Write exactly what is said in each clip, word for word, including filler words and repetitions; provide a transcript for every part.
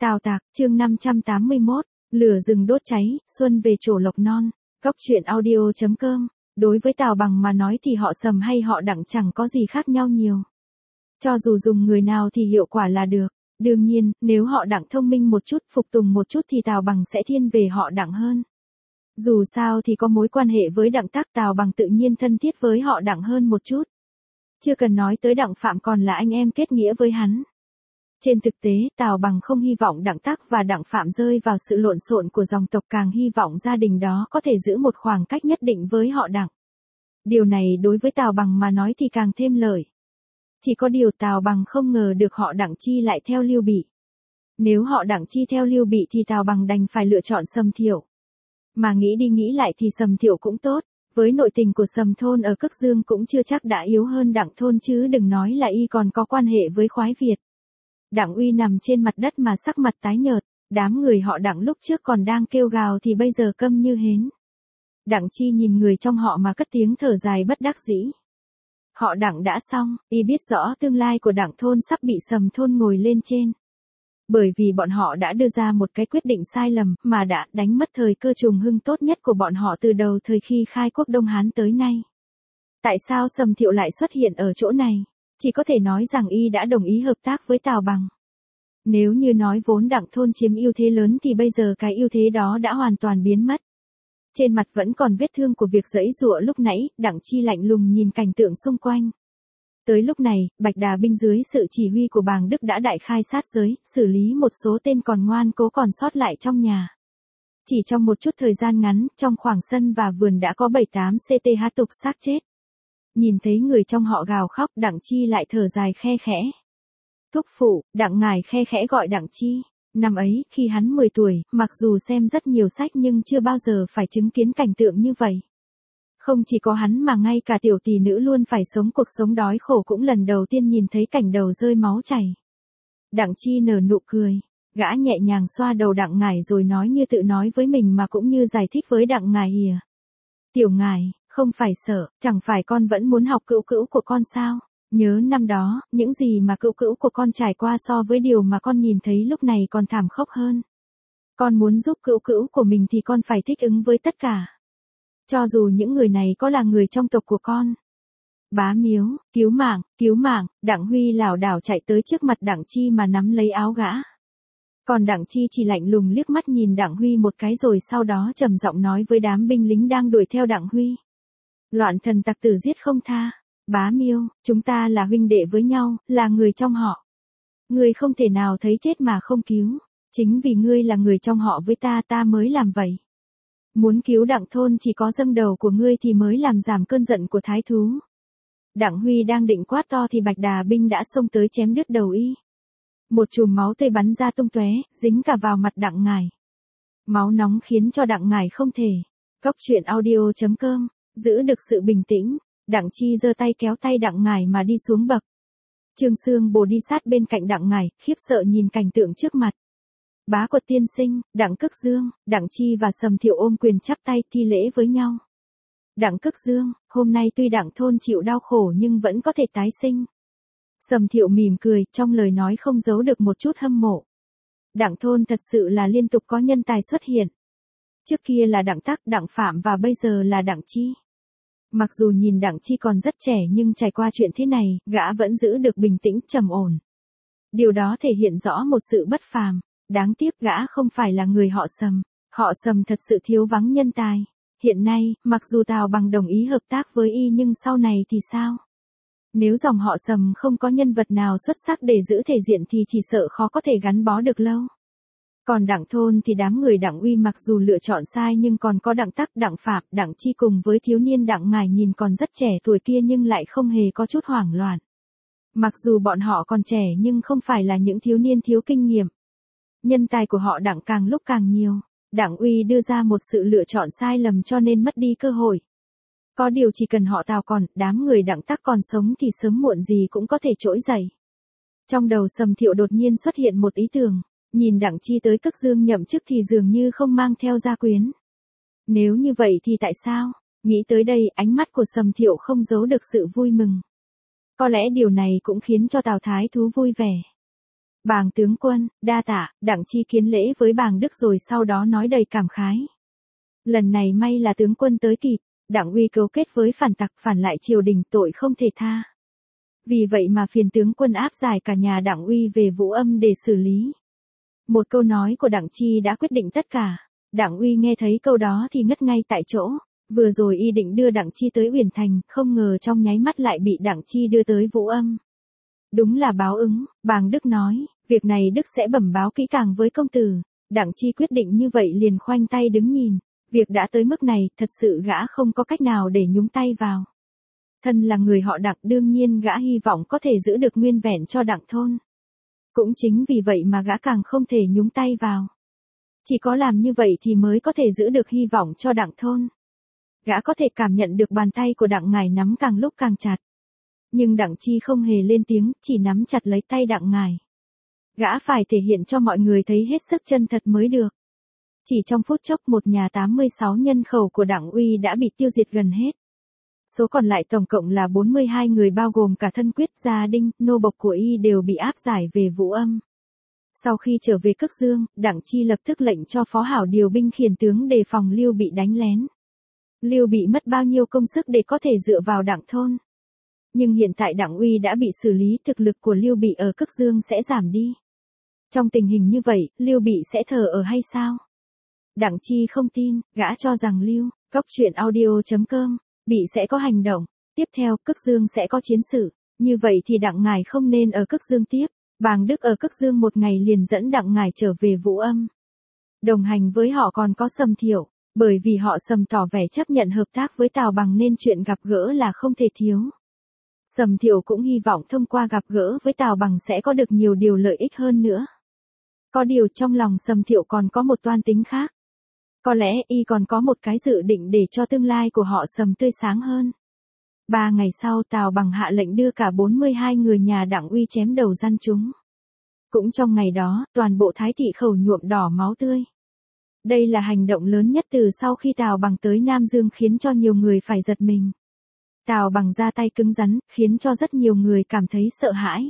Tào Tạc, chương năm trăm tám mươi mốt, lửa rừng đốt cháy, xuân về trổ lộc non. Góc truyện audio chấm com. Đối với Tào Bằng mà nói thì họ Sầm hay họ Đặng chẳng có gì khác nhau nhiều. Cho dù dùng người nào thì hiệu quả là được. Đương nhiên, nếu họ Đặng thông minh một chút, phục tùng một chút thì Tào Bằng sẽ thiên về họ Đặng hơn. Dù sao thì có mối quan hệ với Đặng Tác, Tào Bằng tự nhiên thân thiết với họ Đặng hơn một chút. Chưa cần nói tới Đặng Phạm còn là anh em kết nghĩa với hắn. Trên thực tế, Tào Bằng không hy vọng Đặng Tác và Đặng Phạm rơi vào sự lộn xộn của dòng tộc, càng hy vọng gia đình đó có thể giữ một khoảng cách nhất định với họ Đặng. Điều này đối với Tào Bằng mà nói thì càng thêm lợi. Chỉ có điều Tào Bằng không ngờ được họ Đặng chi lại theo Lưu Bị. Nếu họ Đặng chi theo Lưu Bị thì Tào Bằng đành phải lựa chọn Sầm Thiệu. Mà nghĩ đi nghĩ lại thì Sầm Thiệu cũng tốt, với nội tình của Sầm thôn ở Cức Dương cũng chưa chắc đã yếu hơn Đặng thôn, chứ đừng nói là y còn có quan hệ với khoái Việt. Đặng Uy nằm trên mặt đất mà sắc mặt tái nhợt, đám người họ Đặng lúc trước còn đang kêu gào thì bây giờ câm như hến. Đặng Chi nhìn người trong họ mà cất tiếng thở dài bất đắc dĩ. Họ Đặng đã xong, y biết rõ tương lai của Đặng thôn sắp bị Sầm thôn ngồi lên trên. Bởi vì bọn họ đã đưa ra một cái quyết định sai lầm mà đã đánh mất thời cơ trùng hưng tốt nhất của bọn họ từ đầu thời khi khai quốc Đông Hán tới nay. Tại sao Sầm Thiệu lại xuất hiện ở chỗ này? Chỉ có thể nói rằng y đã đồng ý hợp tác với Tào Bằng. Nếu như nói vốn Đặng thôn chiếm ưu thế lớn thì bây giờ cái ưu thế đó đã hoàn toàn biến mất. Trên mặt vẫn còn vết thương của việc giãy giụa lúc nãy, Đặng Chi lạnh lùng nhìn cảnh tượng xung quanh. Tới lúc này, Bạch Đà binh dưới sự chỉ huy của Bàng Đức đã đại khai sát giới, xử lý một số tên còn ngoan cố còn sót lại trong nhà. Chỉ trong một chút thời gian ngắn, trong khoảng sân và vườn đã có bảy tám xê tê hát tục xác chết. Nhìn thấy người trong họ gào khóc, Đặng Chi lại thở dài khe khẽ. Thúc phụ, Đặng ngài khe khẽ gọi Đặng Chi. Năm ấy, khi hắn mười tuổi, mặc dù xem rất nhiều sách nhưng chưa bao giờ phải chứng kiến cảnh tượng như vậy. Không chỉ có hắn mà ngay cả tiểu tỷ nữ luôn phải sống cuộc sống đói khổ cũng lần đầu tiên nhìn thấy cảnh đầu rơi máu chảy. Đặng Chi nở nụ cười, gã nhẹ nhàng xoa đầu Đặng ngài rồi nói như tự nói với mình mà cũng như giải thích với Đặng ngài ỉa. Tiểu ngài, không phải sợ, chẳng phải con vẫn muốn học cữu cữu của con sao? Nhớ năm đó, những gì mà cữu cữu của con trải qua so với điều mà con nhìn thấy lúc này còn thảm khốc hơn. Con muốn giúp cữu cữu của mình thì con phải thích ứng với tất cả. Cho dù những người này có là người trong tộc của con. Bá Miếu, cứu mạng, cứu mạng, Đặng Huy lảo đảo chạy tới trước mặt Đặng Chi mà nắm lấy áo gã. Còn Đặng Chi chỉ lạnh lùng liếc mắt nhìn Đặng Huy một cái rồi sau đó trầm giọng nói với đám binh lính đang đuổi theo Đặng Huy. Loạn thần tặc tử giết không tha. Bá Miêu, chúng ta là huynh đệ với nhau, là người trong họ. Ngươi không thể nào thấy chết mà không cứu. Chính vì ngươi là người trong họ với ta ta mới làm vậy. Muốn cứu Đặng thôn chỉ có dâng đầu của ngươi thì mới làm giảm cơn giận của thái thú. Đặng Huy đang định quát to thì Bạch Đà binh đã xông tới chém đứt đầu y. Một chùm máu tươi bắn ra tung tóe, dính cả vào mặt Đặng ngài. Máu nóng khiến cho Đặng ngài không thể. Góc truyện audio chấm com, giữ được sự bình tĩnh. Đặng Chi giơ tay kéo tay Đặng ngài mà đi xuống bậc. Trương Xương Bồ đi sát bên cạnh Đặng ngài, khiếp sợ nhìn cảnh tượng trước mặt. Bá Quật tiên sinh, Đặng Cức Dương, Đặng Chi và Sầm Thiệu ôm quyền chắp tay thi lễ với nhau. Đặng Cức Dương, hôm nay tuy Đặng thôn chịu đau khổ nhưng vẫn có thể tái sinh. Sầm Thiệu mỉm cười, trong lời nói không giấu được một chút hâm mộ. Đặng thôn thật sự là liên tục có nhân tài xuất hiện. Trước kia là Đặng Tác, Đặng Phạm và bây giờ là Đặng Chi. Mặc dù nhìn Đặng Chi còn rất trẻ nhưng trải qua chuyện thế này, gã vẫn giữ được bình tĩnh trầm ổn. Điều đó thể hiện rõ một sự bất phàm. Đáng tiếc gã không phải là người họ Sầm. Họ Sầm thật sự thiếu vắng nhân tài. Hiện nay, mặc dù Tào Bằng đồng ý hợp tác với y nhưng sau này thì sao? Nếu dòng họ Sầm không có nhân vật nào xuất sắc để giữ thể diện thì chỉ sợ khó có thể gắn bó được lâu. Còn Đặng thôn thì đám người Đặng Uy mặc dù lựa chọn sai nhưng còn có Đặng Tác, Đặng Phạm, Đặng Chi cùng với thiếu niên Đặng ngài nhìn còn rất trẻ tuổi kia nhưng lại không hề có chút hoảng loạn. Mặc dù bọn họ còn trẻ nhưng không phải là những thiếu niên thiếu kinh nghiệm. Nhân tài của họ Đặng càng lúc càng nhiều. Đặng Uy đưa ra một sự lựa chọn sai lầm cho nên mất đi cơ hội. Có điều chỉ cần họ Tào còn, đám người Đặng Tác còn sống thì sớm muộn gì cũng có thể trỗi dậy. Trong đầu Sầm Thiệu đột nhiên xuất hiện một ý tưởng. Nhìn Đặng Chi tới Cức Dương nhậm chức thì dường như không mang theo gia quyến. Nếu như vậy thì tại sao? Nghĩ tới đây, ánh mắt của Sầm Thiệu không giấu được sự vui mừng. Có lẽ điều này cũng khiến cho Tào Thái thú vui vẻ. Bàng tướng quân, đa tạ, Đặng Chi kiến lễ với bàng Đức rồi sau đó nói đầy cảm khái. Lần này may là tướng quân tới kịp, Đặng Uy cấu kết với phản tặc phản lại triều đình tội không thể tha. Vì vậy mà phiền tướng quân áp giải cả nhà Đặng Uy về Vũ Âm để xử lý. Một câu nói của Đặng Chi đã quyết định tất cả. Đặng Uy nghe thấy câu đó thì ngất ngay tại chỗ. Vừa rồi y định đưa Đặng Chi tới Uyển Thành, không ngờ trong nháy mắt lại bị Đặng Chi đưa tới Vũ Âm. Đúng là báo ứng, bàng Đức nói, việc này Đức sẽ bẩm báo kỹ càng với công tử. Đặng Chi quyết định như vậy liền khoanh tay đứng nhìn. Việc đã tới mức này, thật sự gã không có cách nào để nhúng tay vào. Thân là người họ Đặng đương nhiên gã hy vọng có thể giữ được nguyên vẹn cho Đặng thôn. Cũng chính vì vậy mà gã càng không thể nhúng tay vào. Chỉ có làm như vậy thì mới có thể giữ được hy vọng cho Đặng thôn. Gã có thể cảm nhận được bàn tay của Đặng Ngải nắm càng lúc càng chặt. Nhưng Đặng Chi không hề lên tiếng, chỉ nắm chặt lấy tay Đặng Ngải. Gã phải thể hiện cho mọi người thấy hết sức chân thật mới được. Chỉ trong phút chốc một nhà tám mươi sáu nhân khẩu của Đặng Uy đã bị tiêu diệt gần hết. Số còn lại tổng cộng là bốn mươi hai người bao gồm cả thân quyết, gia đinh, nô bộc của y đều bị áp giải về Vũ Âm. Sau khi trở về Cức Dương, Đặng Chi lập tức lệnh cho Phó Hảo điều binh khiển tướng đề phòng Lưu Bị đánh lén. Lưu Bị mất bao nhiêu công sức để có thể dựa vào Đặng thôn. Nhưng hiện tại Đặng Uy đã bị xử lý, thực lực của Lưu Bị ở Cức Dương sẽ giảm đi. Trong tình hình như vậy, Lưu Bị sẽ thờ ở hay sao? Đặng Chi không tin, gã cho rằng Lưu, cốc truyện audio chấm com, Bị sẽ có hành động. Tiếp theo, Cức Dương sẽ có chiến sự. Như vậy thì Đặng Ngải không nên ở Cức Dương tiếp. Bàng Đức ở Cức Dương một ngày liền dẫn Đặng Ngải trở về Vũ Âm. Đồng hành với họ còn có Sầm Thiệu. Bởi vì họ Sầm tỏ vẻ chấp nhận hợp tác với Tào Bằng nên chuyện gặp gỡ là không thể thiếu. Sầm Thiệu cũng hy vọng thông qua gặp gỡ với Tào Bằng sẽ có được nhiều điều lợi ích hơn nữa. Có điều trong lòng Sầm Thiệu còn có một toan tính khác. Có lẽ y còn có một cái dự định để cho tương lai của họ Sầm tươi sáng hơn. Ba ngày sau Tào Bằng hạ lệnh đưa cả bốn mươi hai người nhà Đặng Uy chém đầu gian chúng. Cũng trong ngày đó, toàn bộ Thái Thị Khẩu nhuộm đỏ máu tươi. Đây là hành động lớn nhất từ sau khi Tào Bằng tới Nam Dương khiến cho nhiều người phải giật mình. Tào Bằng ra tay cứng rắn, khiến cho rất nhiều người cảm thấy sợ hãi.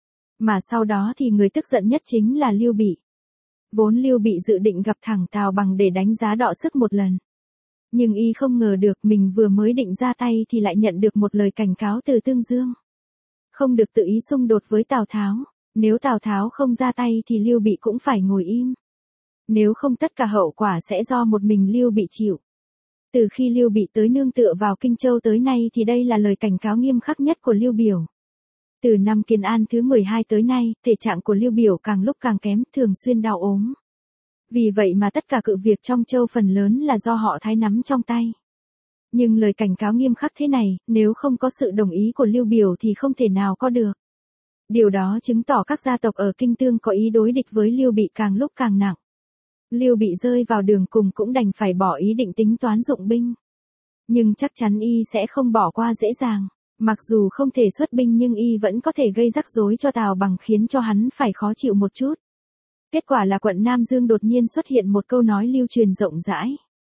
Mà sau đó thì người tức giận nhất chính là Lưu Bị. Vốn Lưu Bị dự định gặp thẳng Tào Bằng để đánh giá đọ sức một lần. Nhưng y không ngờ được mình vừa mới định ra tay thì lại nhận được một lời cảnh cáo từ Tương Dương. Không được tự ý xung đột với Tào Tháo. Nếu Tào Tháo không ra tay thì Lưu Bị cũng phải ngồi im. Nếu không tất cả hậu quả sẽ do một mình Lưu Bị chịu. Từ khi Lưu Bị tới nương tựa vào Kinh Châu tới nay thì đây là lời cảnh cáo nghiêm khắc nhất của Lưu Biểu. Từ năm Kiến An thứ mười hai tới nay, thể trạng của Lưu Biểu càng lúc càng kém, thường xuyên đau ốm. Vì vậy mà tất cả cự việc trong Châu phần lớn là do họ Thái nắm trong tay. Nhưng lời cảnh cáo nghiêm khắc thế này, nếu không có sự đồng ý của Lưu Biểu thì không thể nào có được. Điều đó chứng tỏ các gia tộc ở Kinh Tương có ý đối địch với Lưu Bị càng lúc càng nặng. Lưu Bị rơi vào đường cùng cũng đành phải bỏ ý định tính toán dụng binh. Nhưng chắc chắn y sẽ không bỏ qua dễ dàng. Mặc dù không thể xuất binh nhưng y vẫn có thể gây rắc rối cho Tào Bằng khiến cho hắn phải khó chịu một chút. Kết quả là quận Nam Dương đột nhiên xuất hiện một câu nói lưu truyền rộng rãi.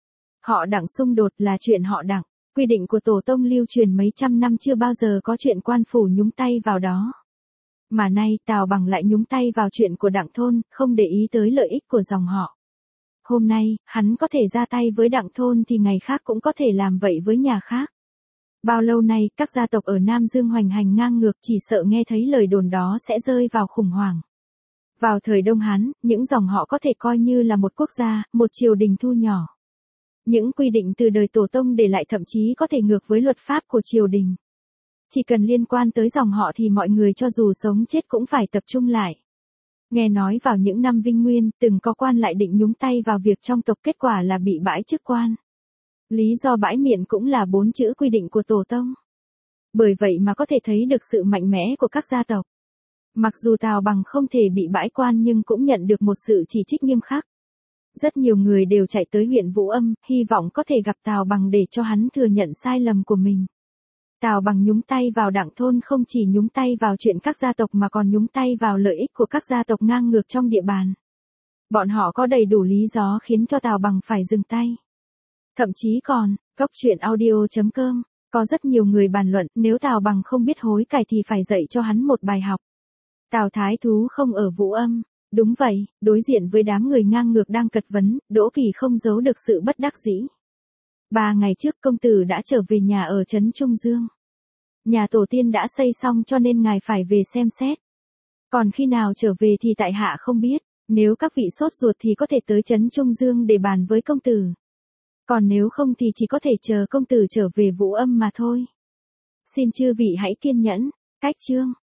Họ Đặng xung đột là chuyện họ Đặng. Quy định của tổ tông lưu truyền mấy trăm năm chưa bao giờ có chuyện quan phủ nhúng tay vào đó. Mà nay Tào Bằng lại nhúng tay vào chuyện của Đặng thôn, không để ý tới lợi ích của dòng họ. Hôm nay, hắn có thể ra tay với Đặng thôn thì ngày khác cũng có thể làm vậy với nhà khác. Bao lâu nay, các gia tộc ở Nam Dương hoành hành ngang ngược chỉ sợ nghe thấy lời đồn đó sẽ rơi vào khủng hoảng. Vào thời Đông Hán, những dòng họ có thể coi như là một quốc gia, một triều đình thu nhỏ. Những quy định từ đời tổ tông để lại thậm chí có thể ngược với luật pháp của triều đình. Chỉ cần liên quan tới dòng họ thì mọi người cho dù sống chết cũng phải tập trung lại. Nghe nói vào những năm Vinh Nguyên, từng có quan lại định nhúng tay vào việc trong tộc kết quả là bị bãi chức quan. Lý do bãi miệng cũng là bốn chữ quy định của tổ tông. Bởi vậy mà có thể thấy được sự mạnh mẽ của các gia tộc. Mặc dù Tào Bằng không thể bị bãi quan nhưng cũng nhận được một sự chỉ trích nghiêm khắc. Rất nhiều người đều chạy tới huyện Vũ Âm, hy vọng có thể gặp Tào Bằng để cho hắn thừa nhận sai lầm của mình. Tào Bằng nhúng tay vào Đặng thôn không chỉ nhúng tay vào chuyện các gia tộc mà còn nhúng tay vào lợi ích của các gia tộc ngang ngược trong địa bàn. Bọn họ có đầy đủ lý do khiến cho Tào Bằng phải dừng tay. Thậm chí còn, cốc truyện audio chấm com, có rất nhiều người bàn luận nếu Tào Bằng không biết hối cải thì phải dạy cho hắn một bài học. Tào Thái Thú không ở Vũ Âm. Đúng vậy, đối diện với đám người ngang ngược đang cật vấn, Đỗ Kỳ không giấu được sự bất đắc dĩ. Ba ngày trước công tử đã trở về nhà ở trấn Trung Dương. Nhà tổ tiên đã xây xong cho nên ngài phải về xem xét. Còn khi nào trở về thì tại hạ không biết, nếu các vị sốt ruột thì có thể tới trấn Trung Dương để bàn với công tử. Còn nếu không thì chỉ có thể chờ công tử trở về Vũ Âm mà thôi. Xin chư vị hãy kiên nhẫn. Cách chương